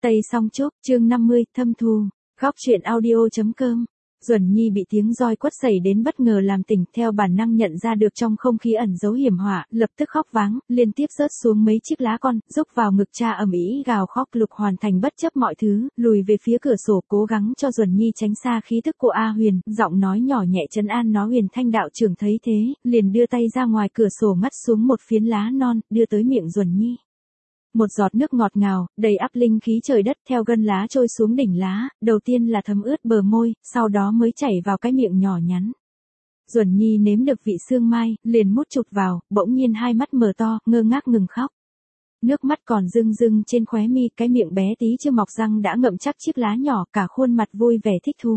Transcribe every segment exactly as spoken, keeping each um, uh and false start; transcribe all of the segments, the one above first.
Tây Song Trúc, chương năm mươi, thâm thù. Góc truyện audio.com. Duẩn Nhi bị tiếng roi quất sẩy đến bất ngờ làm tỉnh, theo bản năng nhận ra được trong không khí ẩn giấu hiểm họa, lập tức khóc váng, liên tiếp rớt xuống mấy chiếc lá con, rúc vào ngực cha ầm ĩ gào khóc. Lục Hoàn Thành bất chấp mọi thứ, lùi về phía cửa sổ, cố gắng cho Duẩn Nhi tránh xa khí tức của A Huyền, giọng nói nhỏ nhẹ trấn an nó. Huyền Thanh đạo trưởng thấy thế, liền đưa tay ra ngoài cửa sổ ngắt xuống một phiến lá non, đưa tới miệng Duẩn Nhi. Một giọt nước ngọt ngào, đầy ắp linh khí trời đất theo gân lá trôi xuống đỉnh lá, đầu tiên là thấm ướt bờ môi, sau đó mới chảy vào cái miệng nhỏ nhắn. Duẩn Nhi nếm được vị sương mai, liền mút chụt vào, bỗng nhiên hai mắt mở to, ngơ ngác ngừng khóc. Nước mắt còn rưng rưng trên khóe mi, cái miệng bé tí chưa mọc răng đã ngậm chắc chiếc lá nhỏ, cả khuôn mặt vui vẻ thích thú.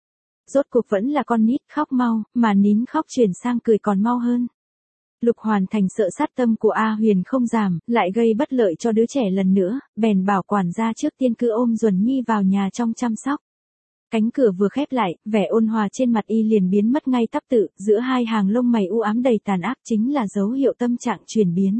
Rốt cuộc vẫn là con nít, khóc mau, mà nín khóc chuyển sang cười còn mau hơn. Lục Hoàn Thành sợ sát tâm của A Huyền không giảm, lại gây bất lợi cho đứa trẻ lần nữa, bèn bảo quản gia trước tiên cứ ôm Duẩn Nhi vào nhà trong chăm sóc. Cánh cửa vừa khép lại, vẻ ôn hòa trên mặt y liền biến mất ngay tắp tự, giữa hai hàng lông mày u ám đầy tàn ác chính là dấu hiệu tâm trạng chuyển biến.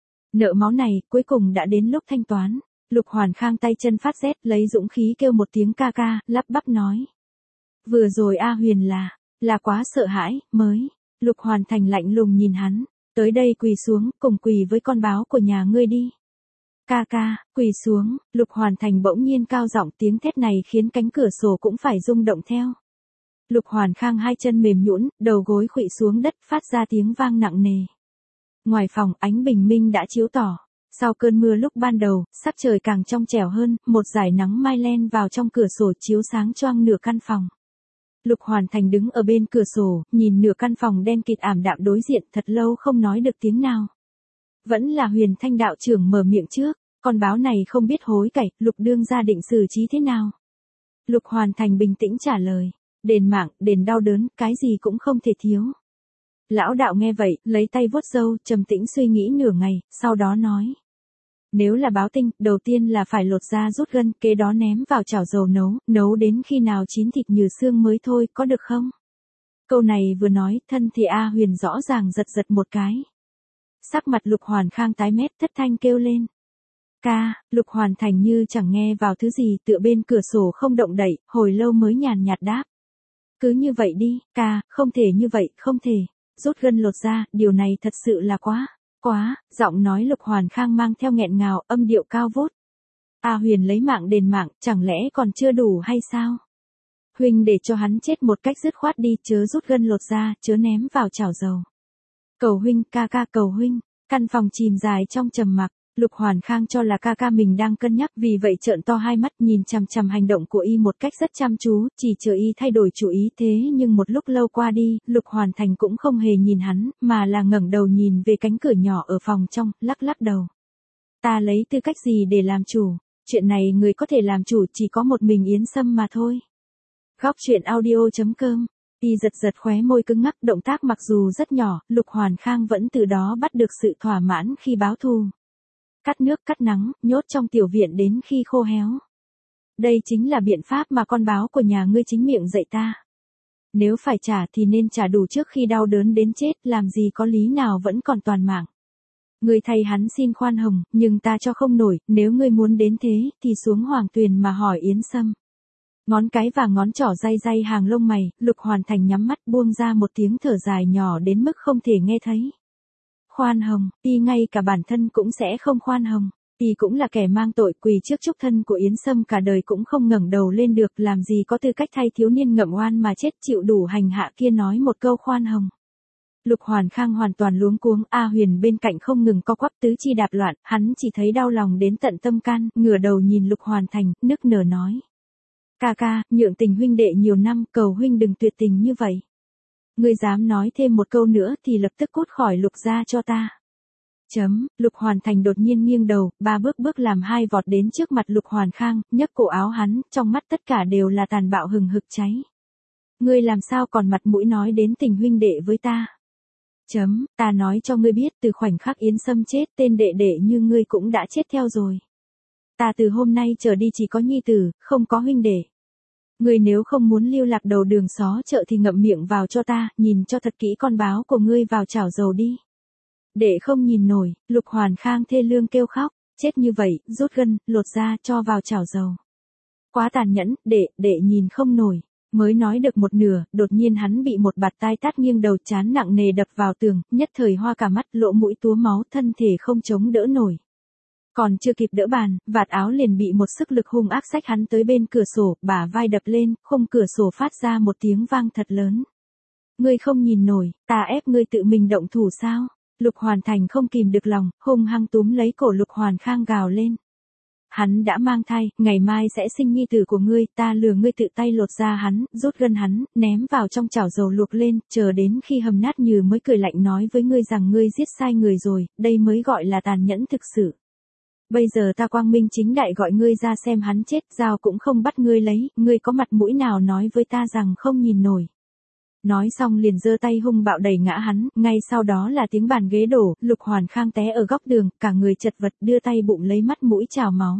Nợ máu này, cuối cùng đã đến lúc thanh toán. Lục Hoàn Khang tay chân phát rét, lấy dũng khí kêu một tiếng ca ca, lắp bắp nói. Vừa rồi A Huyền là, là quá sợ hãi, mới. Lục Hoàn Thành lạnh lùng nhìn hắn, tới đây quỳ xuống, cùng quỳ với con báo của nhà ngươi đi. Ca ca, quỳ xuống. Lục Hoàn Thành bỗng nhiên cao giọng, tiếng thét này khiến cánh cửa sổ cũng phải rung động theo. Lục Hoàn Khang hai chân mềm nhũn, đầu gối khuỵu xuống đất, phát ra tiếng vang nặng nề. Ngoài phòng, ánh bình minh đã chiếu tỏ. Sau cơn mưa lúc ban đầu, sắc trời càng trong trẻo hơn, một dải nắng mai len vào trong cửa sổ chiếu sáng choang nửa căn phòng. Lục Hoàn Thành đứng ở bên cửa sổ, nhìn nửa căn phòng đen kịt ảm đạm đối diện, thật lâu không nói được tiếng nào. Vẫn là Huyền Thanh đạo trưởng mở miệng trước, con báo này không biết hối cải, Lục đương gia định xử trí thế nào? Lục Hoàn Thành bình tĩnh trả lời, đền mạng, đền đau đớn, cái gì cũng không thể thiếu. Lão đạo nghe vậy, lấy tay vuốt râu, trầm tĩnh suy nghĩ nửa ngày, sau đó nói. Nếu là báo tinh, đầu tiên là phải lột da rút gân, kế đó ném vào chảo dầu nấu, nấu đến khi nào chín thịt như xương mới thôi, có được không? Câu này vừa nói, thân thì A Huyền rõ ràng giật giật một cái. Sắc mặt Lục Hoàn Khang tái mét, thất thanh kêu lên. Ca, Lục Hoàn Thành như chẳng nghe vào thứ gì, tựa bên cửa sổ không động đậy, hồi lâu mới nhàn nhạt đáp. Cứ như vậy đi, ca, không thể như vậy, không thể. Rút gân lột da, điều này thật sự là quá. Quá, giọng nói Lục Hoàn Khang mang theo nghẹn ngào, âm điệu cao vút. A Huyền lấy mạng đền mạng, chẳng lẽ còn chưa đủ hay sao? Huynh để cho hắn chết một cách dứt khoát đi, chớ rút gân lột da, chớ ném vào chảo dầu. Cầu huynh, ca ca cầu huynh. Căn phòng chìm dài trong trầm mặc. Lục Hoàn Khang cho là ca ca mình đang cân nhắc, vì vậy trợn to hai mắt nhìn chằm chằm hành động của y một cách rất chăm chú, chỉ chờ y thay đổi chủ ý. Thế nhưng một lúc lâu qua đi, Lục Hoàn Thành cũng không hề nhìn hắn, mà là ngẩng đầu nhìn về cánh cửa nhỏ ở phòng trong, lắc lắc đầu. Ta lấy tư cách gì để làm chủ? Chuyện này người có thể làm chủ chỉ có một mình Yến Sâm mà thôi. Góc truyện audio.com. Y giật giật khóe môi cứng ngắc, động tác mặc dù rất nhỏ, Lục Hoàn Khang vẫn từ đó bắt được sự thỏa mãn khi báo thù. Cắt nước cắt nắng, nhốt trong tiểu viện đến khi khô héo. Đây chính là biện pháp mà con báo của nhà ngươi chính miệng dạy ta. Nếu phải trả thì nên trả đủ trước khi đau đớn đến chết, làm gì có lý nào vẫn còn toàn mạng. Ngươi thay hắn xin khoan hồng, nhưng ta cho không nổi, nếu ngươi muốn đến thế, thì xuống Hoàng Tuyền mà hỏi Yến Sâm. Ngón cái và ngón trỏ day day hàng lông mày, Lục Hoàn Thành nhắm mắt buông ra một tiếng thở dài nhỏ đến mức không thể nghe thấy. Khoan hồng, y ngay cả bản thân cũng sẽ không khoan hồng. Y cũng là kẻ mang tội, quỳ trước trúc thân của Yến Sâm cả đời cũng không ngẩng đầu lên được, làm gì có tư cách thay thiếu niên ngậm oan mà chết chịu đủ hành hạ kia nói một câu khoan hồng. Lục Hoàn Khang hoàn toàn luống cuống, A Huyền bên cạnh không ngừng co quắp tứ chi đạp loạn, hắn chỉ thấy đau lòng đến tận tâm can, ngửa đầu nhìn Lục Hoàn Thành, nức nở nói. Ca ca, nhượng tình huynh đệ nhiều năm, cầu huynh đừng tuyệt tình như vậy. Ngươi dám nói thêm một câu nữa thì lập tức cút khỏi Lục gia cho ta. Chấm, Lục Hoàn Thành đột nhiên nghiêng đầu, ba bước bước làm hai vọt đến trước mặt Lục Hoàn Khang, nhấc cổ áo hắn, trong mắt tất cả đều là tàn bạo hừng hực cháy. Ngươi làm sao còn mặt mũi nói đến tình huynh đệ với ta? Chấm, ta nói cho ngươi biết, từ khoảnh khắc Yến Sâm chết, tên đệ đệ như ngươi cũng đã chết theo rồi. Ta từ hôm nay trở đi chỉ có nhi tử, không có huynh đệ. Ngươi nếu không muốn lưu lạc đầu đường xó chợ thì ngậm miệng vào cho ta, nhìn cho thật kỹ con báo của ngươi vào chảo dầu đi. Để không nhìn nổi, Lục Hoàn Khang thê lương kêu khóc, chết như vậy, rút gân, lột da, cho vào chảo dầu. Quá tàn nhẫn, đệ, đệ nhìn không nổi. Mới nói được một nửa, đột nhiên hắn bị một bạt tai tát nghiêng đầu, chán nặng nề đập vào tường, nhất thời hoa cả mắt, lỗ mũi túa máu, thân thể không chống đỡ nổi. Còn chưa kịp đỡ bàn, vạt áo liền bị một sức lực hung ác xách hắn tới bên cửa sổ, bả vai đập lên, khung cửa sổ phát ra một tiếng vang thật lớn. Ngươi không nhìn nổi, ta ép ngươi tự mình động thủ sao? Lục Hoàn Thành không kìm được lòng, hung hăng túm lấy cổ Lục Hoàn Khang gào lên. Hắn đã mang thai, ngày mai sẽ sinh nhi tử của ngươi, ta lừa ngươi tự tay lột ra hắn, rút gân hắn, ném vào trong chảo dầu luộc lên, chờ đến khi hầm nát nhừ mới cười lạnh nói với ngươi rằng ngươi giết sai người rồi, đây mới gọi là tàn nhẫn thực sự. Bây giờ ta quang minh chính đại gọi ngươi ra xem hắn chết, dao cũng không bắt ngươi lấy, ngươi có mặt mũi nào nói với ta rằng không nhìn nổi. Nói xong liền giơ tay hung bạo đẩy ngã hắn, ngay sau đó là tiếng bàn ghế đổ, Lục Hoàn Khang té ở góc đường, cả người chật vật đưa tay bụng lấy mắt mũi trào máu.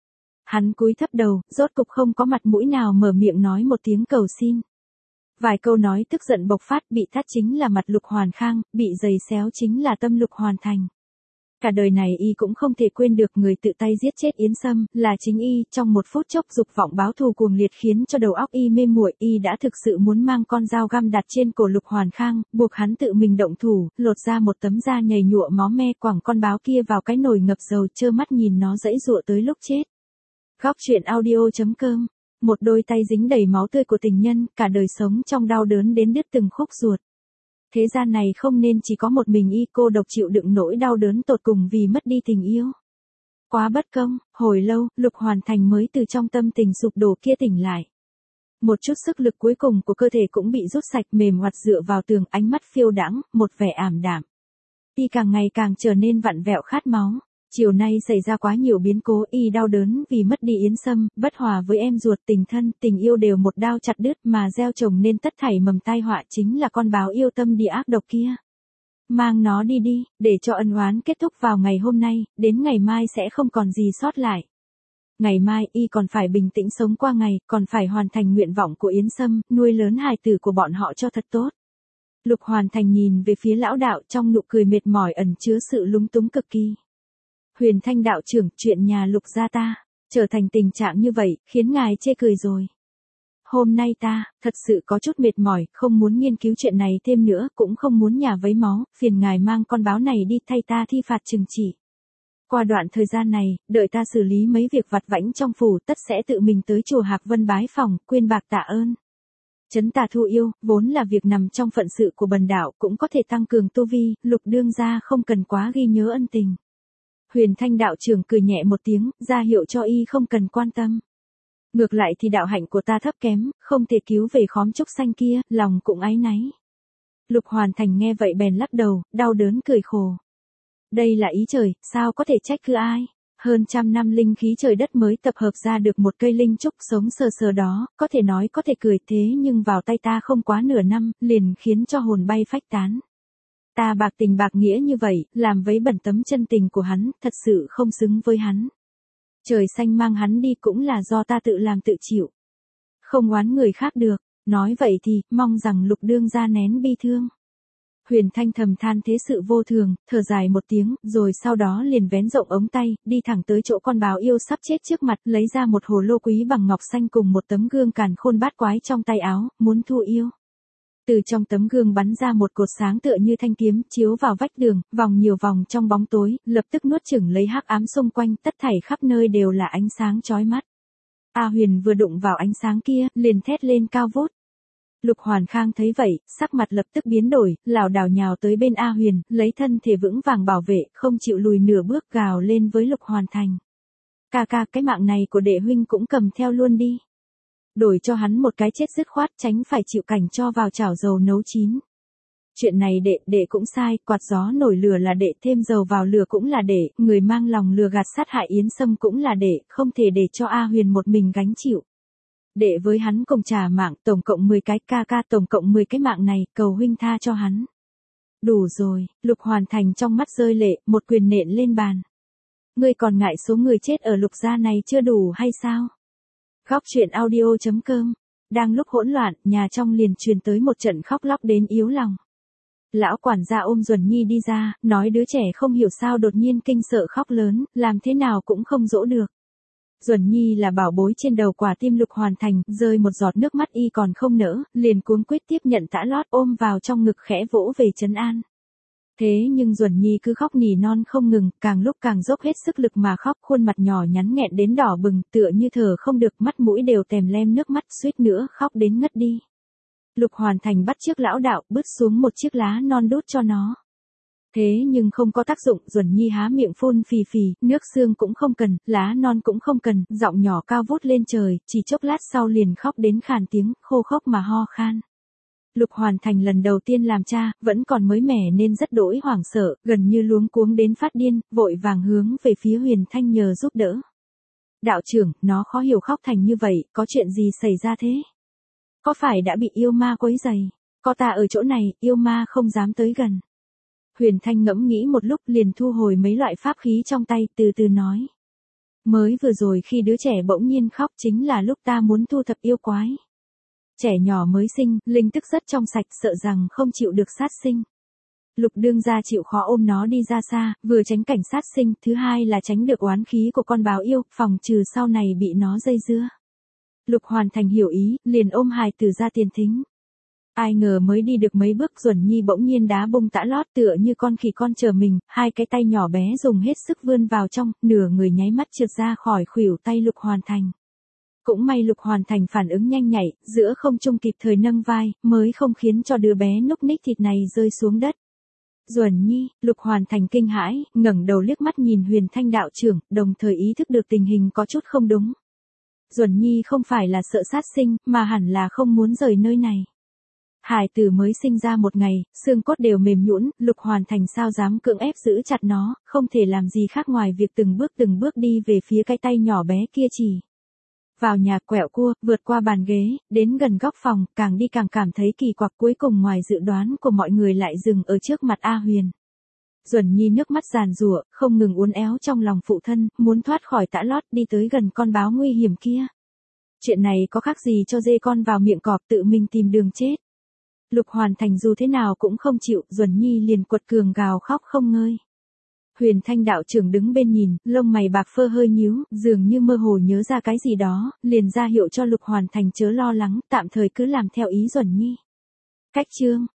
Hắn cúi thấp đầu, rốt cục không có mặt mũi nào mở miệng nói một tiếng cầu xin. Vài câu nói tức giận bộc phát, bị thắt chính là mặt Lục Hoàn Khang, bị giày xéo chính là tâm Lục Hoàn Thành. Cả đời này y cũng không thể quên được người tự tay giết chết Yến Sâm, là chính y, trong một phút chốc dục vọng báo thù cuồng liệt khiến cho đầu óc y mê muội, y đã thực sự muốn mang con dao găm đặt trên cổ Lục Hoàn Khang, buộc hắn tự mình động thủ, lột ra một tấm da nhầy nhụa máu me, quẳng con báo kia vào cái nồi ngập dầu, trơ mắt nhìn nó giãy giụa tới lúc chết. Góc truyện audio chấm com, một đôi tay dính đầy máu tươi của tình nhân, cả đời sống trong đau đớn đến đứt từng khúc ruột. Thế gian này không nên chỉ có một mình y cô độc chịu đựng nỗi đau đớn tột cùng vì mất đi tình yêu. Quá bất công, hồi lâu, Lục Hoàn Thành mới từ trong tâm tình sụp đổ kia tỉnh lại. Một chút sức lực cuối cùng của cơ thể cũng bị rút sạch, mềm oặt dựa vào tường, ánh mắt phiêu đãng, một vẻ ảm đạm. Y càng ngày càng trở nên vặn vẹo khát máu. Chiều nay xảy ra quá nhiều biến cố, y đau đớn vì mất đi Yến Sâm, bất hòa với em ruột, tình thân, tình yêu đều một đao chặt đứt, mà gieo trồng nên tất thảy mầm tai họa chính là con báo yêu tâm địa ác độc kia. Mang nó đi đi, để cho ân oán kết thúc vào ngày hôm nay, đến ngày mai sẽ không còn gì sót lại. Ngày mai y còn phải bình tĩnh sống qua ngày, còn phải hoàn thành nguyện vọng của Yến Sâm, nuôi lớn hài tử của bọn họ cho thật tốt. Lục Hoàn Thành nhìn về phía lão đạo, trong nụ cười mệt mỏi ẩn chứa sự lúng túng cực kỳ. Huyền Thanh đạo trưởng, chuyện nhà Lục gia ta, trở thành tình trạng như vậy, khiến ngài chê cười rồi. Hôm nay ta, thật sự có chút mệt mỏi, không muốn nghiên cứu chuyện này thêm nữa, cũng không muốn nhà vấy máu, phiền ngài mang con báo này đi thay ta thi phạt trừng trị. Qua đoạn thời gian này, đợi ta xử lý mấy việc vặt vãnh trong phủ, tất sẽ tự mình tới chùa Hạc Vân bái phòng, quyên bạc tạ ơn. Trấn tà thu yêu, vốn là việc nằm trong phận sự của bần đạo, cũng có thể tăng cường tu vi, Lục đương gia không cần quá ghi nhớ ân tình. Huyền Thanh đạo trưởng cười nhẹ một tiếng, ra hiệu cho y không cần quan tâm. Ngược lại thì đạo hạnh của ta thấp kém, không thể cứu về khóm trúc xanh kia, lòng cũng áy náy. Lục Hoàn Thành nghe vậy bèn lắc đầu, đau đớn cười khổ. Đây là ý trời, sao có thể trách cứ ai? Hơn trăm năm linh khí trời đất mới tập hợp ra được một cây linh trúc sống sờ sờ đó, có thể nói có thể cười, thế nhưng vào tay ta không quá nửa năm, liền khiến cho hồn bay phách tán. Ta bạc tình bạc nghĩa như vậy, làm vấy bẩn tấm chân tình của hắn, thật sự không xứng với hắn. Trời xanh mang hắn đi cũng là do ta tự làm tự chịu. Không oán người khác được, nói vậy thì, mong rằng Lục đương gia nén bi thương. Huyền Thanh thầm than thế sự vô thường, thở dài một tiếng, rồi sau đó liền vén rộng ống tay, đi thẳng tới chỗ con báo yêu sắp chết trước mặt, lấy ra một hồ lô quý bằng ngọc xanh cùng một tấm gương càn khôn bát quái trong tay áo, muốn thu yêu. Từ trong tấm gương bắn ra một cột sáng tựa như thanh kiếm, chiếu vào vách đường, vòng nhiều vòng trong bóng tối, lập tức nuốt chửng lấy hắc ám xung quanh, tất thảy khắp nơi đều là ánh sáng chói mắt. A Huyền vừa đụng vào ánh sáng kia, liền thét lên cao vút. Lục Hoàn Khang thấy vậy, sắc mặt lập tức biến đổi, lảo đảo nhào tới bên A Huyền, lấy thân thể vững vàng bảo vệ, không chịu lùi nửa bước, gào lên với Lục Hoàn Thành. Ca ca, cái mạng này của đệ huynh cũng cầm theo luôn đi. Đổi cho hắn một cái chết dứt khoát, tránh phải chịu cảnh cho vào chảo dầu nấu chín. Chuyện này đệ, đệ cũng sai, quạt gió nổi lửa là đệ, thêm dầu vào lửa cũng là đệ, người mang lòng lừa gạt sát hại Yến Sâm cũng là đệ, không thể để cho A Huyền một mình gánh chịu. Đệ với hắn cùng trả mạng, tổng cộng mười cái, ca ca tổng cộng mười cái mạng này, cầu huynh tha cho hắn. Đủ rồi, Lục Hoàn Thành trong mắt rơi lệ, một quyền nện lên bàn. Ngươi còn ngại số người chết ở Lục gia này chưa đủ hay sao? Góc truyện audio chấm com, đang lúc hỗn loạn, nhà trong liền truyền tới một trận khóc lóc đến yếu lòng. lão quản gia ôm Duẩn Nhi đi ra, nói đứa trẻ không hiểu sao đột nhiên kinh sợ khóc lớn, làm thế nào cũng không dỗ được. Duẩn Nhi là bảo bối trên đầu quả tim Lục Hoàn Thành, rơi một giọt nước mắt y còn không nỡ, liền cuống quyết tiếp nhận tã lót ôm vào trong ngực khẽ vỗ về trấn an. Thế nhưng Duẩn Nhi cứ khóc nỉ non không ngừng, càng lúc càng dốc hết sức lực mà khóc, khuôn mặt nhỏ nhắn nghẹn đến đỏ bừng, tựa như thở không được, mắt mũi đều tèm lem nước mắt, suýt nữa khóc đến ngất đi. Lục Hoàn Thành bắt chiếc lão đạo, bứt xuống một chiếc lá non đút cho nó. Thế nhưng không có tác dụng, Duẩn Nhi há miệng phun phì phì, nước xương cũng không cần, lá non cũng không cần, giọng nhỏ cao vút lên trời, chỉ chốc lát sau liền khóc đến khàn tiếng, khô khốc mà ho khan. Lục Hoàn Thành lần đầu tiên làm cha, vẫn còn mới mẻ nên rất đỗi hoảng sợ, gần như luống cuống đến phát điên, vội vàng hướng về phía Huyền Thanh nhờ giúp đỡ. Đạo trưởng, nó khó hiểu khóc thành như vậy, có chuyện gì xảy ra thế? Có phải đã bị yêu ma quấy rầy? Có ta ở chỗ này, yêu ma không dám tới gần. Huyền Thanh ngẫm nghĩ một lúc liền thu hồi mấy loại pháp khí trong tay, từ từ nói. Mới vừa rồi khi đứa trẻ bỗng nhiên khóc chính là lúc ta muốn thu thập yêu quái. Trẻ nhỏ mới sinh, linh tức rất trong sạch, sợ rằng không chịu được sát sinh. Lục đương gia chịu khó ôm nó đi ra xa, vừa tránh cảnh sát sinh, thứ hai là tránh được oán khí của con báo yêu, phòng trừ sau này bị nó dây dưa. Lục Hoàn Thành hiểu ý, liền ôm hài tử ra tiền thính. Ai ngờ mới đi được mấy bước Duẩn Nhi bỗng nhiên đá bung tã lót tựa như con khỉ con chờ mình, hai cái tay nhỏ bé dùng hết sức vươn vào trong, nửa người nháy mắt trượt ra khỏi khuỷu tay Lục Hoàn Thành. Cũng may Lục Hoàn Thành phản ứng nhanh nhạy, giữa không trung kịp thời nâng vai, mới không khiến cho đứa bé núc ních thịt này rơi xuống đất. Duẩn Nhi, Lục Hoàn Thành kinh hãi, ngẩng đầu liếc mắt nhìn Huyền Thanh đạo trưởng, đồng thời ý thức được tình hình có chút không đúng. Duẩn Nhi không phải là sợ sát sinh, mà hẳn là không muốn rời nơi này. Hải tử mới sinh ra một ngày, xương cốt đều mềm nhũn, Lục Hoàn Thành sao dám cưỡng ép giữ chặt nó, không thể làm gì khác ngoài việc từng bước từng bước đi về phía cái tay nhỏ bé kia chỉ. Vào nhà quẹo cua, vượt qua bàn ghế, đến gần góc phòng, càng đi càng cảm thấy kỳ quặc, cuối cùng ngoài dự đoán của mọi người lại dừng ở trước mặt A Huyền. Duẩn Nhi nước mắt giàn giụa, không ngừng uốn éo trong lòng phụ thân, muốn thoát khỏi tã lót đi tới gần con báo nguy hiểm kia. Chuyện này có khác gì cho dê con vào miệng cọp tự mình tìm đường chết. Lục Hoàn Thành dù thế nào cũng không chịu, Duẩn Nhi liền quật cường gào khóc không ngơi. Huyền Thanh đạo trưởng đứng bên nhìn, lông mày bạc phơ hơi nhíu, dường như mơ hồ nhớ ra cái gì đó, liền ra hiệu cho Lục Hoàn Thành chớ lo lắng, tạm thời cứ làm theo ý Duẩn Nhi. Cách chương